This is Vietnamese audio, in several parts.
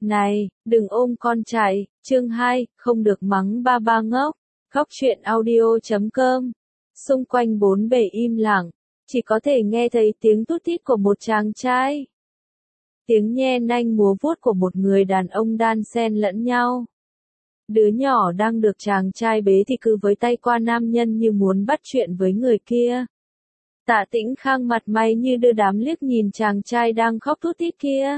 Này, đừng ôm con chạy, chương 2, không được mắng ba ba ngốc. Góc truyện audio.com. Xung quanh bốn bề im lặng, chỉ có thể nghe thấy tiếng tút tít của một chàng trai. Tiếng nhe nanh múa vuốt của một người đàn ông đan xen lẫn nhau. Đứa nhỏ đang được chàng trai bế thì cứ với tay qua nam nhân như muốn bắt chuyện với người kia. Tạ Tĩnh Khang mặt mày như đưa đám liếc nhìn chàng trai đang khóc thút thít kia.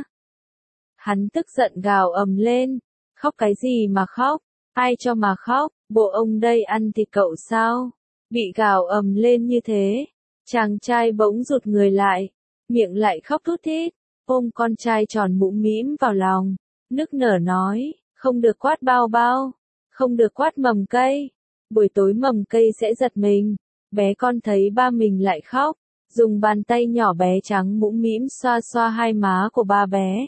Hắn tức giận gào ầm lên, khóc cái gì mà khóc, ai cho mà khóc, bộ ông đây ăn thịt cậu sao? Bị gào ầm lên như thế, chàng trai bỗng rụt người lại, miệng lại khóc thút thít, ôm con trai tròn mũm mĩm vào lòng, nức nở nói, không được quát bao bao, không được quát mầm cây, buổi tối mầm cây sẽ giật mình. Bé con thấy ba mình lại khóc, dùng bàn tay nhỏ bé trắng mũm mĩm xoa xoa hai má của ba bé.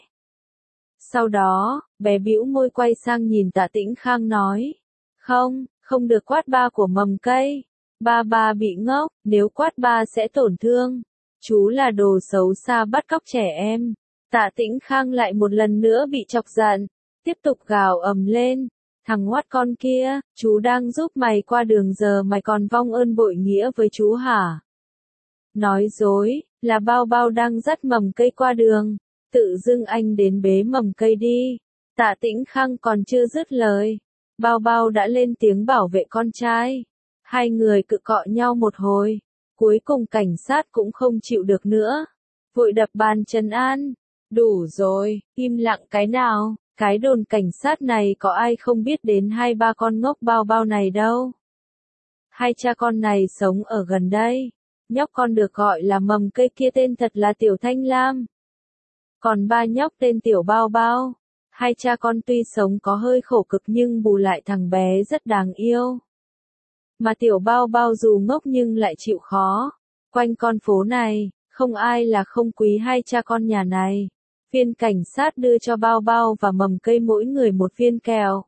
Sau đó, bé bĩu môi quay sang nhìn Tạ Tĩnh Khang nói, không được quát ba của mầm cây, ba bị ngốc, nếu quát ba sẽ tổn thương, chú là đồ xấu xa bắt cóc trẻ em. Tạ Tĩnh Khang lại một lần nữa bị chọc giận, tiếp tục gào ầm lên. Thằng ngoắt con kia, chú đang giúp mày qua đường giờ mày còn vong ơn bội nghĩa với chú hả? Nói dối, là bao bao đang dắt mầm cây qua đường, tự dưng anh đến bế mầm cây đi. Tạ Tĩnh Khang còn chưa dứt lời, bao bao đã lên tiếng bảo vệ con trai. Hai người cự cọ nhau một hồi, cuối cùng cảnh sát cũng không chịu được nữa, vội đập bàn trấn an. Đủ rồi, im lặng cái nào. Cái đồn cảnh sát này có ai không biết đến hai ba con ngốc bao bao này đâu. Hai cha con này sống ở gần đây. Nhóc con được gọi là mầm cây kia tên thật là Tiểu Thanh Lam. Còn ba nhóc tên Tiểu Bao Bao. Hai cha con tuy sống có hơi khổ cực nhưng bù lại thằng bé rất đáng yêu. Mà Tiểu Bao Bao dù ngốc nhưng lại chịu khó. Quanh con phố này, không ai là không quý hai cha con nhà này. Viên cảnh sát đưa cho bao bao và mầm cây mỗi người một viên kẹo.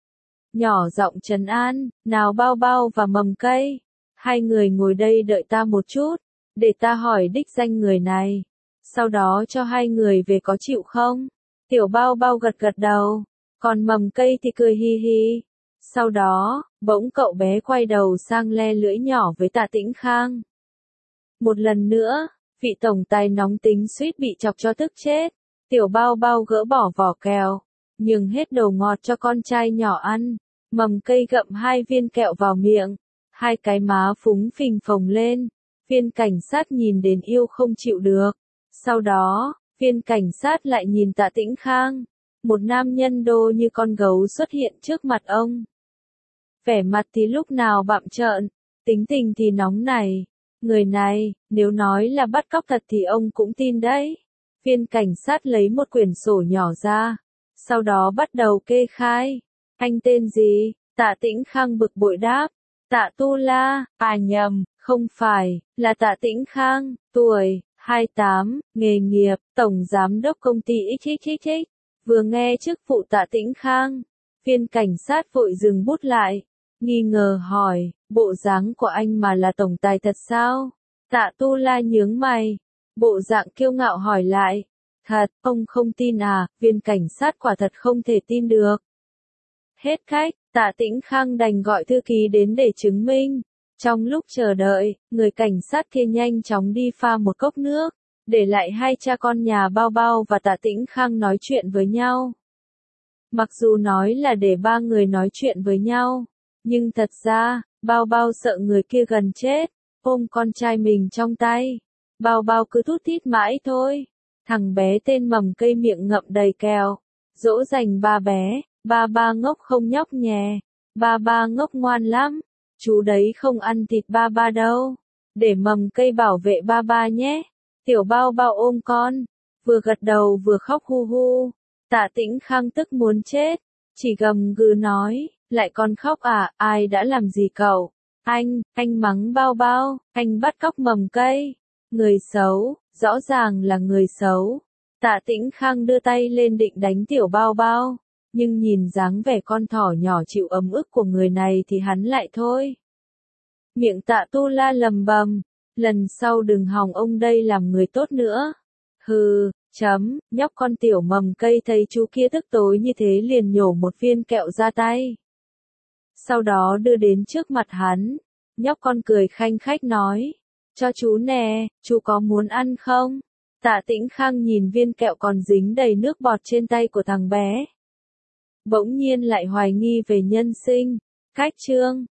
Nhỏ giọng trấn an, nào bao bao và mầm cây. Hai người ngồi đây đợi ta một chút, để ta hỏi đích danh người này. Sau đó cho hai người về có chịu không? Tiểu bao bao gật gật đầu, còn mầm cây thì cười hi hi. Sau đó, bỗng cậu bé quay đầu sang le lưỡi nhỏ với Tạ Tĩnh Khang. Một lần nữa, vị tổng tài nóng tính suýt bị chọc cho tức chết. Tiểu bao bao gỡ bỏ vỏ kẹo, nhường hết đầu ngọt cho con trai nhỏ ăn, mầm cây gặm hai viên kẹo vào miệng, hai cái má phúng phình phồng lên, viên cảnh sát nhìn đến yêu không chịu được. Sau đó, viên cảnh sát lại nhìn Tạ Tĩnh Khang, một nam nhân đô như con gấu xuất hiện trước mặt ông. Vẻ mặt thì lúc nào bặm trợn, tính tình thì nóng này, người này, nếu nói là bắt cóc thật thì ông cũng tin đấy. Viên cảnh sát lấy một quyển sổ nhỏ ra, sau đó bắt đầu kê khai. Anh tên gì? Tạ Tĩnh Khang bực bội đáp. Tạ Tu La, à nhầm, không phải, là Tạ Tĩnh Khang, tuổi, 28, nghề nghiệp, tổng giám đốc công ty XXX. Vừa nghe chức vụ Tạ Tĩnh Khang, viên cảnh sát vội dừng bút lại, nghi ngờ hỏi, bộ dáng của anh mà là tổng tài thật sao? Tạ Tu La nhướng mày. Bộ dạng kiêu ngạo hỏi lại, thật, ông không tin à? Viên cảnh sát quả thật không thể tin được. Hết khách, Tạ Tĩnh Khang đành gọi thư ký đến để chứng minh. Trong lúc chờ đợi, người cảnh sát kia nhanh chóng đi pha một cốc nước, để lại hai cha con nhà bao bao và Tạ Tĩnh Khang nói chuyện với nhau. Mặc dù nói là để ba người nói chuyện với nhau, nhưng thật ra, bao bao sợ người kia gần chết, ôm con trai mình trong tay. Bao bao cứ thút thít mãi thôi. Thằng bé tên mầm cây miệng ngậm đầy kẹo. Dỗ dành ba bé, ba ngốc không nhóc nhè. Ba ngốc ngoan lắm. Chú đấy không ăn thịt ba đâu. Để mầm cây bảo vệ ba nhé. Tiểu bao bao ôm con. Vừa gật đầu vừa khóc hu hu. Tạ Tĩnh Khang tức muốn chết. Chỉ gầm gừ nói, lại còn khóc à, ai đã làm gì cậu? Anh mắng bao bao, anh bắt cóc mầm cây. Người xấu, rõ ràng là người xấu. Tạ Tĩnh Khang đưa tay lên định đánh Tiểu Bao Bao, nhưng nhìn dáng vẻ con thỏ nhỏ chịu ấm ức của người này thì hắn lại thôi. Miệng Tạ Tu La lầm bầm, lần sau đừng hòng ông đây làm người tốt nữa. Hừ, Nhóc con tiểu mầm cây thấy chú kia tức tối như thế liền nhổ một viên kẹo ra tay. Sau đó đưa đến trước mặt hắn. Nhóc con cười khanh khách nói. Cho chú nè, chú có muốn ăn không? Tạ Tĩnh Khang nhìn viên kẹo còn dính đầy nước bọt trên tay của thằng bé. Bỗng nhiên lại hoài nghi về nhân sinh. Cách chương